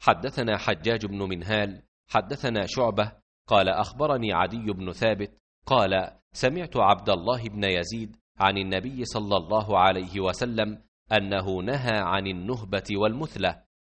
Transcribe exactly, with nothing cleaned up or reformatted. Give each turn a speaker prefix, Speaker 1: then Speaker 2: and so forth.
Speaker 1: حدثنا حجاج بن منهال حدثنا شعبة قال أخبرني عدي بن ثابت قال سمعت عبد الله بن يزيد عن النبي صلى الله عليه وسلم أنه نهى عن النهبة والمثلة